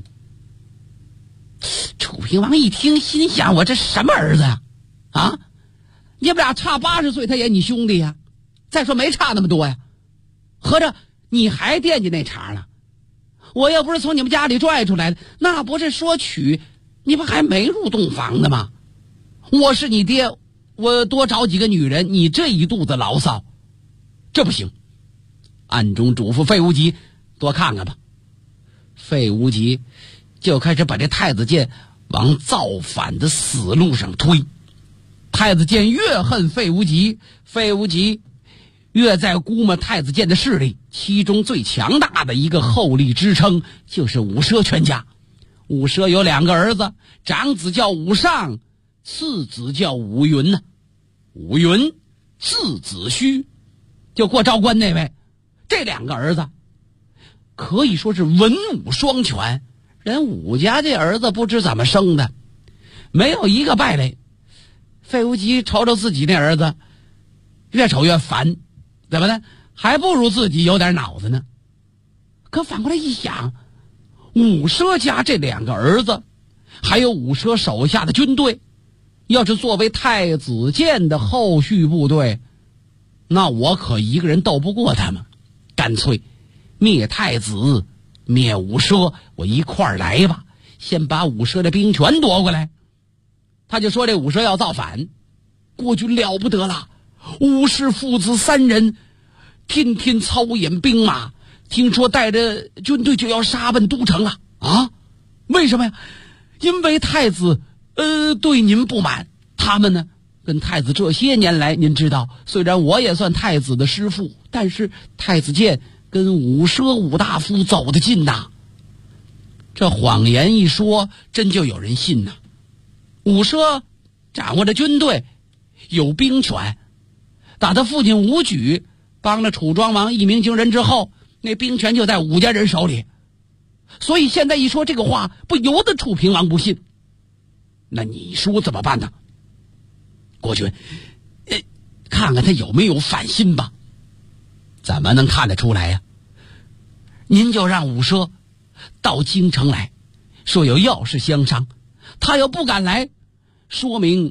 楚平王一听心想，我这什么儿子啊？你们俩差80岁，他也你兄弟呀。再说没差那么多呀，合着你还惦记那茬了？我又不是从你们家里拽出来的，那不是说娶，你不还没入洞房呢吗？我是你爹，我多找几个女人，你这一肚子牢骚，这不行。暗中嘱咐费无极多看看吧。费无极就开始把这太子建往造反的死路上推。太子建越恨费无极，费无极越在估摸太子建的势力，其中最强大的一个后力支撑就是伍奢全家。伍奢有2个儿子，长子叫伍尚，次子叫伍云呢。伍云字子胥，就过昭关那位。这2个儿子可以说是文武双全，人伍家这儿子不知怎么生的，没有一个败类。费无极瞅瞅自己那儿子，越瞅越烦，怎么呢？还不如自己有点脑子呢。可反过来一想，伍奢家这2个儿子，还有伍奢手下的军队，要是作为太子建的后续部队，那我可一个人斗不过他们。干脆灭太子，灭伍奢，我一块儿来吧，先把伍奢的兵权夺过来。他就说这伍奢要造反，国君了不得了，伍氏父子3人天天操演兵马，听说带着军队就要杀奔都城了啊？为什么呀？因为太子对您不满。他们呢跟太子这些年来，您知道，虽然我也算太子的师父，但是太子建跟伍奢伍大夫走得近呐。这谎言一说，真就有人信呐。伍奢掌握着军队，有兵权，打他父亲伍举帮了楚庄王一鸣惊人之后，那兵权就在伍家人手里。所以现在一说这个话，不由得楚平王不信。那你说怎么办呢？国君，看看他有没有反心吧。怎么能看得出来呀？您就让伍奢到京城来，说有要事相商。他要不敢来，说明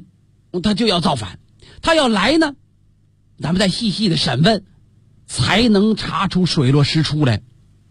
他就要造反，他要来呢，咱们再细细的审问，才能查出水落石出来。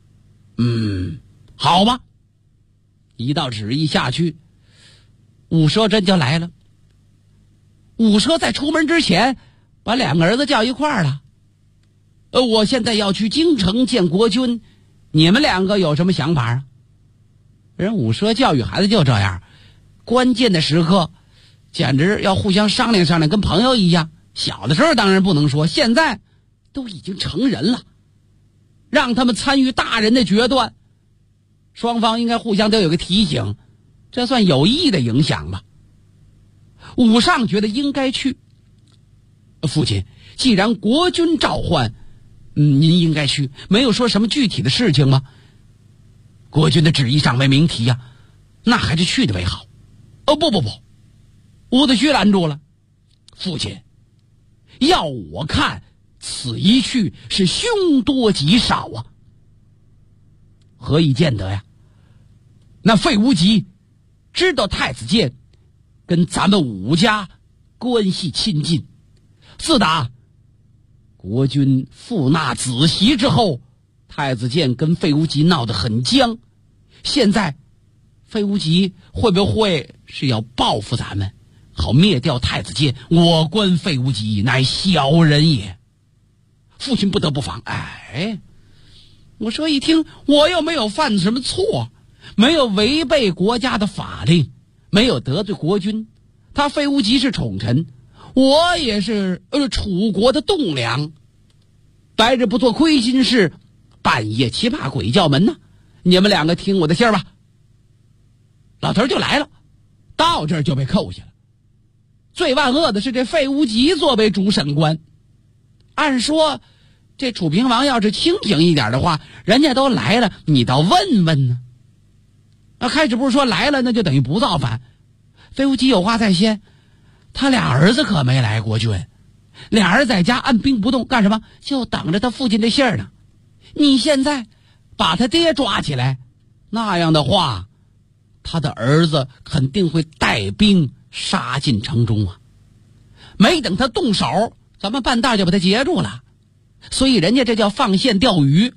好吧。一道旨意下去，伍奢真就来了。伍奢在出门之前把两个儿子叫一块儿了。我现在要去京城见国君，你们两个有什么想法啊？人伍奢教育孩子就这样，关键的时刻简直要互相商量商量，跟朋友一样。小的时候当然不能说，现在都已经成人了，让他们参与大人的决断，双方应该互相都有个提醒，这算有益的影响吧。伍尚觉得应该去。父亲，既然国君召唤，您应该去，没有说什么具体的事情吗？国君的旨意尚未明提呀，那还是去的为好。不，伍子胥拦住了。父亲，要我看，此一去是凶多吉少啊。何以见得呀？那费无极知道太子建跟咱们伍家关系亲近，自打国君复纳子媳之后，太子建跟费无极闹得很僵。现在费无极会不会是要报复咱们，好灭掉太子建？我观费无极乃小人也。父亲不得不防。我说一听，我又没有犯什么错，没有违背国家的法令，没有得罪国君。他费无极是宠臣，我也是楚国的栋梁，白日不做亏心事，半夜七怕鬼叫门呢。你们两个听我的信儿吧。老头就来了，到这儿就被扣下了。最万恶的是这费无极作为主审官，按说这楚平王要是清醒一点的话，人家都来了，你倒问问呢。开始不是说来了那就等于不造反，费无极有话在先，他俩儿子可没来，国君俩人在家按兵不动，干什么？就等着他父亲这信儿呢。你现在把他爹抓起来，那样的话他的儿子肯定会带兵杀进城中啊。没等他动手，咱们半道就把他截住了。所以人家这叫放线钓鱼。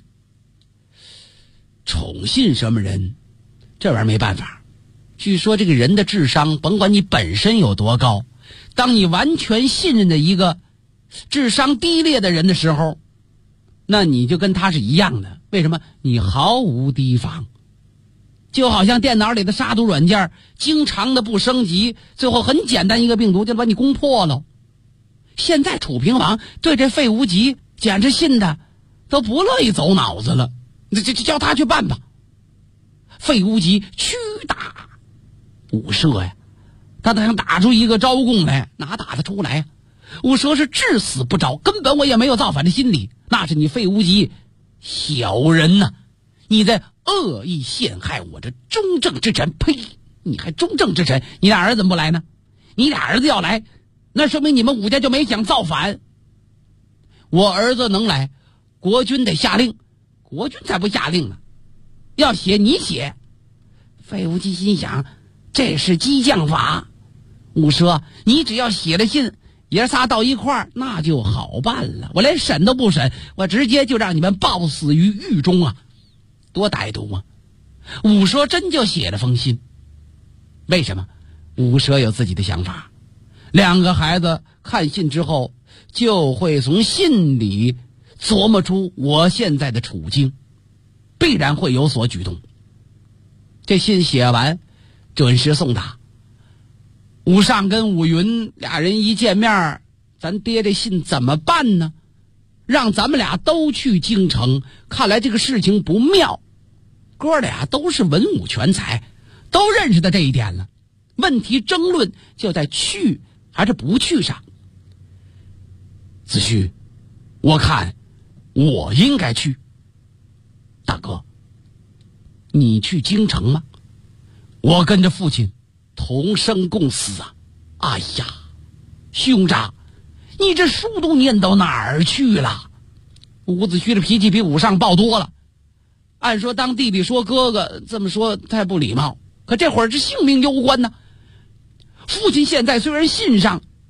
宠信什么人，这玩意儿没办法。据说这个人的智商，甭管你本身有多高，当你完全信任的一个智商低劣的人的时候，那你就跟他是一样的。为什么？你毫无提防。就好像电脑里的杀毒软件经常的不升级，最后很简单一个病毒就把你攻破了。现在楚平王对这费无极简直信的都不乐意走脑子了，就叫他去办吧。费无极屈打伍奢呀，他想打出一个招供来，哪打得出来呀？伍奢是至死不招，根本我也没有造反的心理。那是你费无极小人呐，你在恶意陷害我这忠正之臣。呸！你还忠正之臣？你俩儿子怎么不来呢？你俩儿子要来，那说明你们伍家就没想造反。我儿子能来，国君得下令，国君才不下令呢。要写你写。费无极心想，这是激将法。伍奢，你只要写了信，爷仨到一块儿，那就好办了。我连审都不审，我直接就让你们暴死于狱中啊！多歹毒啊！伍奢真就写了封信。为什么？伍奢有自己的想法。两个孩子看信之后，就会从信里琢磨出我现在的处境，必然会有所举动。这信写完，准时送达。伍尚跟伍云俩人一见面，咱爹这信怎么办呢？让咱们俩都去京城，看来这个事情不妙。哥俩都是文武全才，都认识到这一点了。问题争论就在去还是不去上。子虚，我看我应该去。大哥，你去京城吗？我跟着父亲同生共死啊！哎呀，兄长，你这书都念到哪儿去了？伍子胥的脾气比伍尚暴多了。按说当弟弟说哥哥，这么说太不礼貌，可这会儿这性命攸关呢。父亲现在虽然信上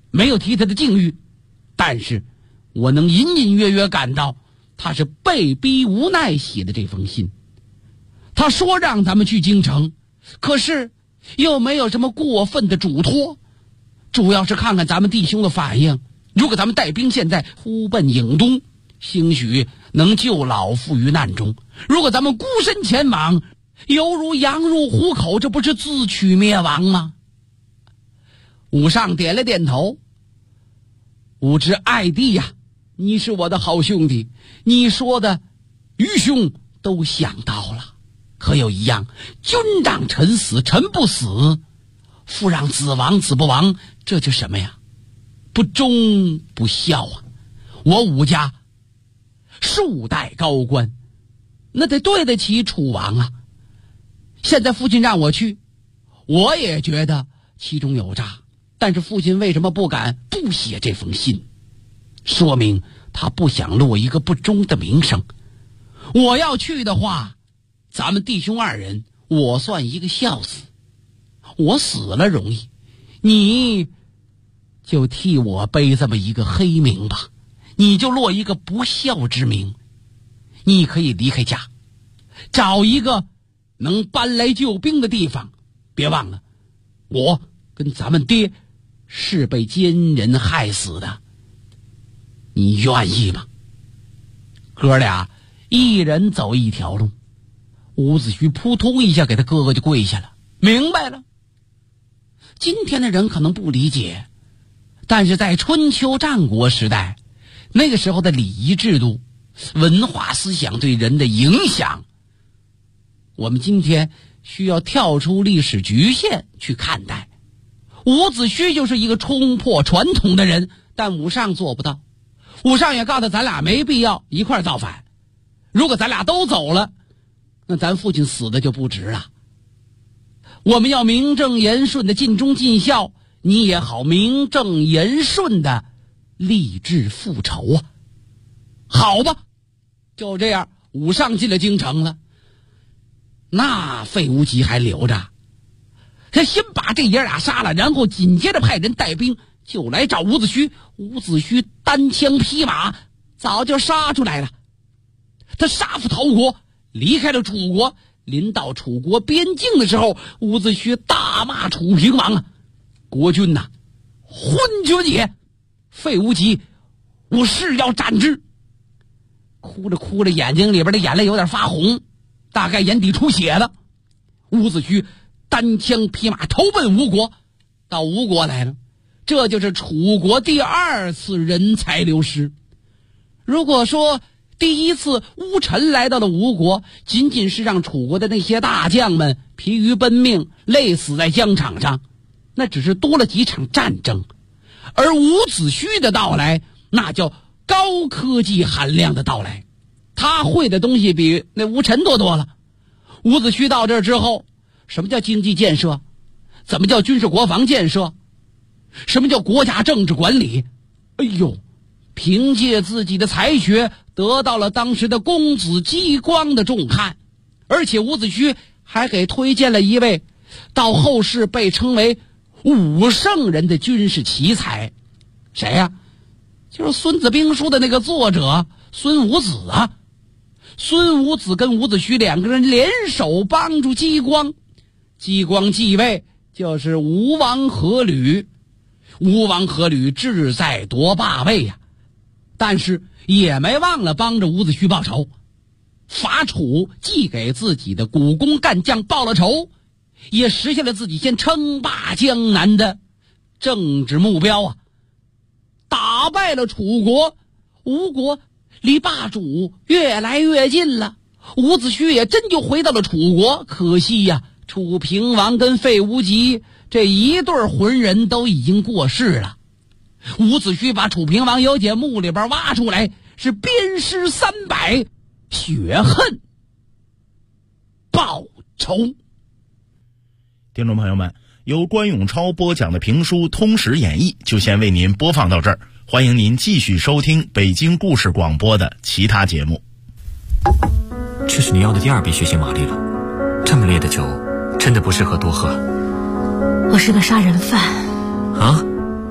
没有提他的境遇，但是我能隐隐约约感到他是被逼无奈写的这封信。他说让咱们去京城，可是又没有什么过分的嘱托，主要是看看咱们弟兄的反应。如果咱们带兵现在呼奔颍东，兴许能救老父于难中；如果咱们孤身前往，犹如羊入虎口，这不是自取灭亡吗？武上点了点头。武之爱弟呀，你是我的好兄弟，你说的愚兄都想到了。可有一样，君让臣死，臣不死；父让子亡，子不亡，这就什么呀？不忠不孝啊！我武家数代高官，那得对得起楚王啊！现在父亲让我去，我也觉得其中有诈，但是父亲为什么不敢不写这封信？说明他不想落一个不忠的名声。我要去的话，咱们弟兄二人，我算一个孝子。我死了容易，你就替我背这么一个黑名吧，你就落一个不孝之名。你可以离开家，找一个能搬来救兵的地方。别忘了，我跟咱们爹是被奸人害死的，你愿意吗？哥俩一人走一条路。伍子胥扑通一下给他哥哥就跪下了，明白了。今天的人可能不理解，但是在春秋战国时代，那个时候的礼仪制度、文化思想对人的影响，我们今天需要跳出历史局限去看待。伍子胥就是一个冲破传统的人，但武上做不到。武上也告诉咱俩没必要一块造反，如果咱俩都走了，那咱父亲死的就不值了。我们要名正言顺的尽忠尽孝，你也好名正言顺的立志复仇啊！好吧，就这样，武上进了京城了。那费无极还留着，他先把这爷俩杀了，然后紧接着派人带兵就来找伍子胥。伍子胥单枪匹马早就杀出来了，他杀父逃国，离开了楚国。临到楚国边境的时候，伍子胥大骂楚平王啊，国君呐，昏君也！费无极，我誓要斩之！哭着哭着，眼睛里边的眼泪有点发红，大概眼底出血了。伍子胥单枪匹马投奔吴国，到吴国来了。这就是楚国第二次人才流失。如果说第一次乌臣来到了吴国，仅仅是让楚国的那些大将们疲于奔命，累死在疆场上，那只是多了几场战争。而伍子胥的到来，那叫高科技含量的到来，他会的东西比那吴臣多了。伍子胥到这儿之后，什么叫经济建设？怎么叫军事国防建设？什么叫国家政治管理？哎呦，凭借自己的才学得到了当时的公子姬光的重看，而且伍子胥还给推荐了一位到后世被称为武圣人的军事奇才。谁呀？就是《孙子兵书》的那个作者孙武子啊。孙武子跟伍子胥两个人联手帮助姬光，姬光继位就是吴王阖闾。吴王阖闾志在夺霸位呀，但是也没忘了帮着伍子胥报仇。伐楚既给自己的股肱干将报了仇，也实现了自己先称霸江南的政治目标啊！打败了楚国，吴国离霸主越来越近了。伍子胥也真就回到了楚国，可惜呀，楚平王跟费无极这一对浑人都已经过世了。伍子胥把楚平王由解墓里边挖出来，是鞭尸300，雪恨报仇。 听众朋友们，由关永超播讲的评书《通史演义》就先为您播放到这儿，欢迎您继续收听北京故事广播的其他节目。 这是你要的第2杯血腥玛丽了，这么烈的酒真的不适合多喝。 我是个杀人犯啊？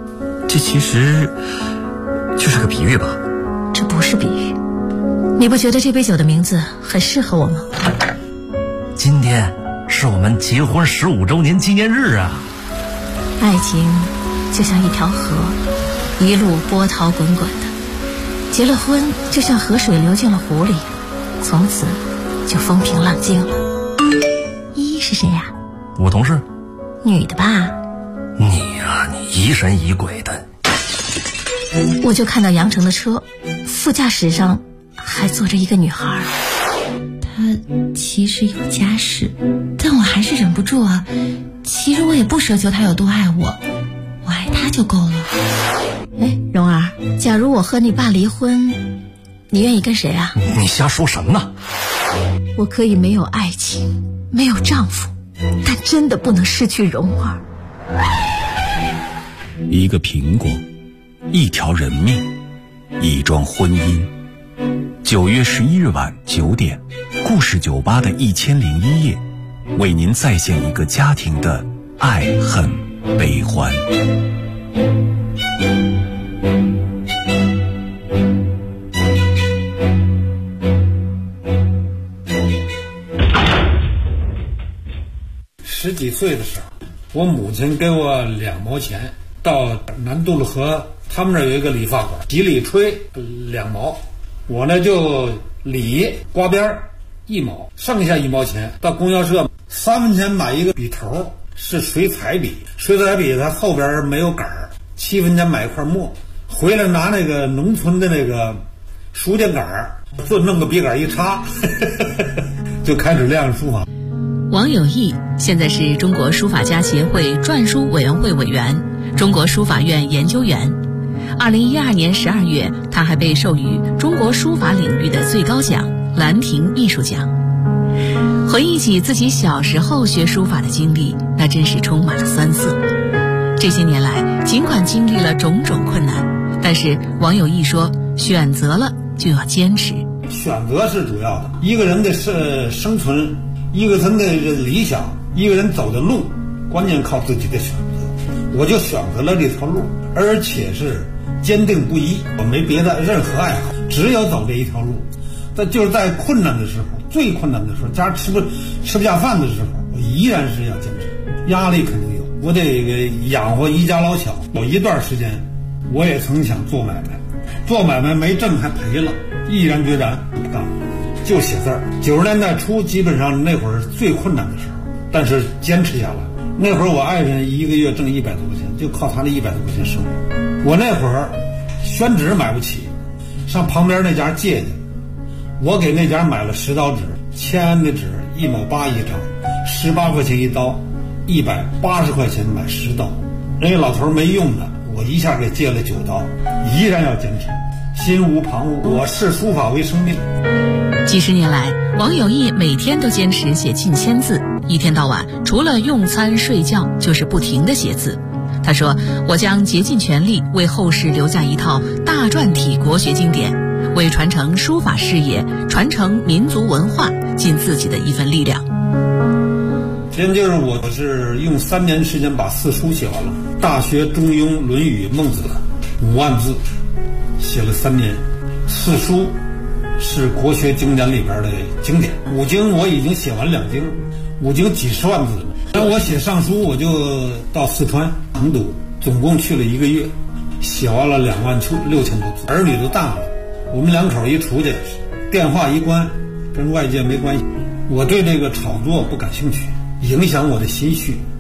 这其实就是个比喻吧？ 这不是比喻。你不觉得这杯酒的名字很适合我吗？ 今天是我们结婚15周年纪念日啊！ 爱情就像一条河，一路波涛滚滚的。结了婚就像河水流进了湖里，从此就风平浪静了。依依是谁呀？ 我同事。 女的吧？ 你呀，你疑神疑鬼的。 我就看到杨成的车，副驾驶上还坐着一个女孩。她其实有家室，但我还是忍不住啊。其实我也不奢求她有多爱我，我爱她就够了。哎，蓉儿，假如我和你爸离婚，你愿意跟谁啊？ 你瞎说什么呢？ 我可以没有爱情，没有丈夫，但真的不能失去蓉儿。 一个苹果，一条人命，一桩婚姻。9月11日晚9点，故事酒吧的1001夜，为您再现一个家庭的爱恨悲欢。 10几岁的时候，我母亲给我2毛钱，到南渡路河，他们那儿有一个理发馆，洗理吹2毛，我呢就理刮边1毛，剩下1毛钱到供销社3分钱买一个笔头，是水彩笔，水彩笔它后边没有杆儿，7分钱买一块墨，回来拿那个农村的那个书架杆儿，就弄个笔杆一插就开始练书法。 王有义现在是中国书法家协会篆书委员会委员、中国书法院研究员。2012年12月，他还被授予中国书法领域的最高奖兰亭艺术奖。回忆起自己小时候学书法的经历，那真是充满了酸涩。这些年来，尽管经历了种种困难，但是王有义说，选择了就要坚持。 选择是主要的，一个人的生存，一个人的理想，一个人走的路，关键靠自己的选择。我就选择了这条路，而且是坚定不移，我没别的任何爱好，只有走这一条路。但就是在困难的时候，最困难的时候，家吃不下饭的时候，我依然是要坚持。压力肯定有，我得养活一家老小。有一段时间，我也曾想做买卖，做买卖没挣还赔了，毅然决然不干，就写字儿。90年代初，基本上那会儿最困难的时候，但是坚持下来。那会儿我爱人一个月挣100多块钱，就靠他的100多块钱生活。我那会儿宣纸买不起，上旁边那家借去，我给那家买了10刀纸，签的纸1毛8一张，18块钱一刀，180块钱买10刀。人家老头没用的，我一下给借了9刀，依然要坚持，心无旁骛，我视书法为生命。 几十年来，王有义每天都坚持写近1000字，一天到晚除了用餐睡觉就是不停地写字。他说，我将竭尽全力为后世留下一套大篆体国学经典，为传承书法事业、传承民族文化尽自己的一份力量。 先就是我是用3年时间把4书写完了，《大学》《中庸》《论语》《孟子》5万字，写了3年。4书是国学经典里边的经典，5经我已经写完2经，5经几10万字了。然后我写上书，我就到四川成都，总共去了1个月，写完了2万6000多字。儿女都大了，我们2口一出去，电话一关，跟外界没关系。我对这个炒作不感兴趣，影响我的心绪。